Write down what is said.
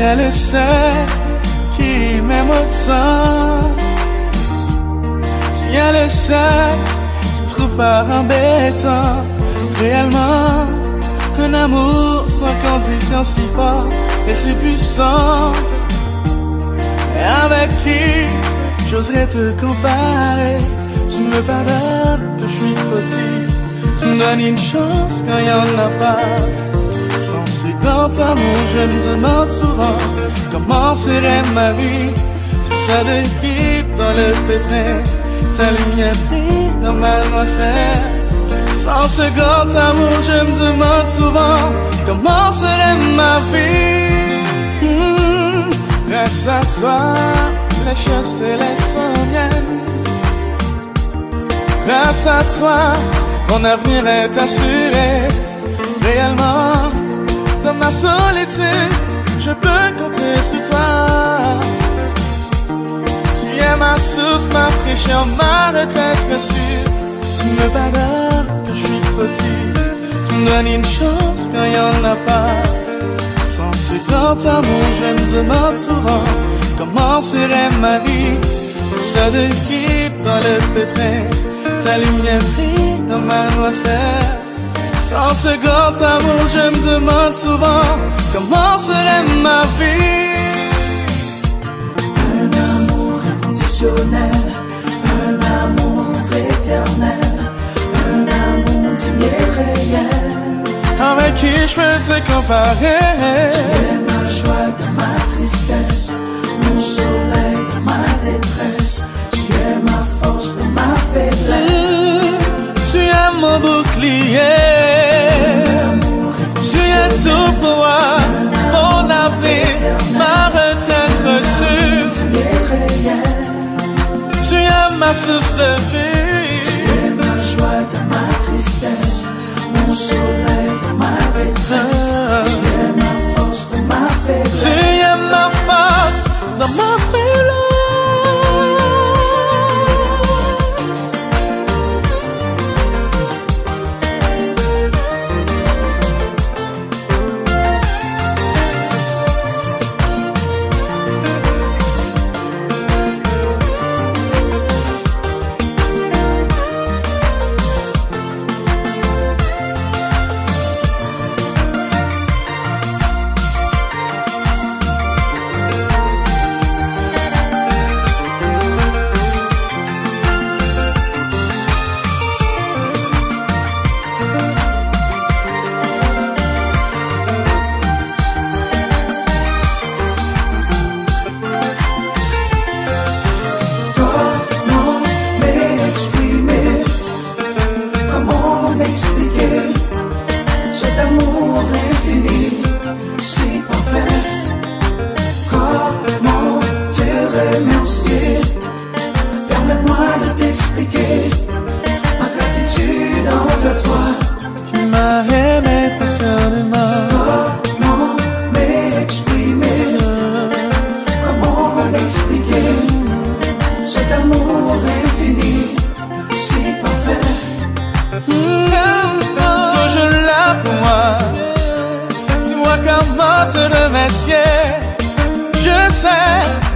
es le seul qui m'aime autant. Tu es le seul qui me trouve pas embêtant. Réellement, un amour sans condition si fort et si puissant. Et avec qui j'oserais te comparer? Tu me pardonnes que je suis fautif. Tu me donnes une chance quand il n'y en a pas. Sans ce grand amour, je me demande souvent comment serait ma vie. Tu sais de qui dans le pétrin, ta lumière brille dans ma noisette. Sans ce grand amour, je me demande souvent comment serait ma vie. Grâce à toi, les choses célestes sont miennes. Grâce à toi, mon avenir est assuré. Réellement, dans ma solitude, je peux compter sur toi. Tu es ma source, ma fraîcheur, ma retraite sûre. Tu me pardonnes que je suis fautif. Tu me donnes une chance quand il n'y en a pas. Sans ce grand amour, je me demande souvent comment serait ma vie. Sur ça de qui dans le pétrin, ta lumière brille dans ma noisette. Sans ce grand amour, je me demande souvent comment serait ma vie. Un amour inconditionnel, un amour éternel, un amour digne et réel. Avec qui je peux te comparer? Tu es ma joie dans ma tristesse, mon soleil dans ma détresse. Tu es ma force dans ma faiblesse. Tu es mon bouclier. Tu es tout pour moi, mon avenir, ma retraite sûre. Tu es ma source de vie. Tu es ma joie dans ma tristesse, mon soleil dans ma détresse. Tu es ma force dans ma faiblesse. Tu es ma force dans ma faiblesse. Comment te remercier? Je sais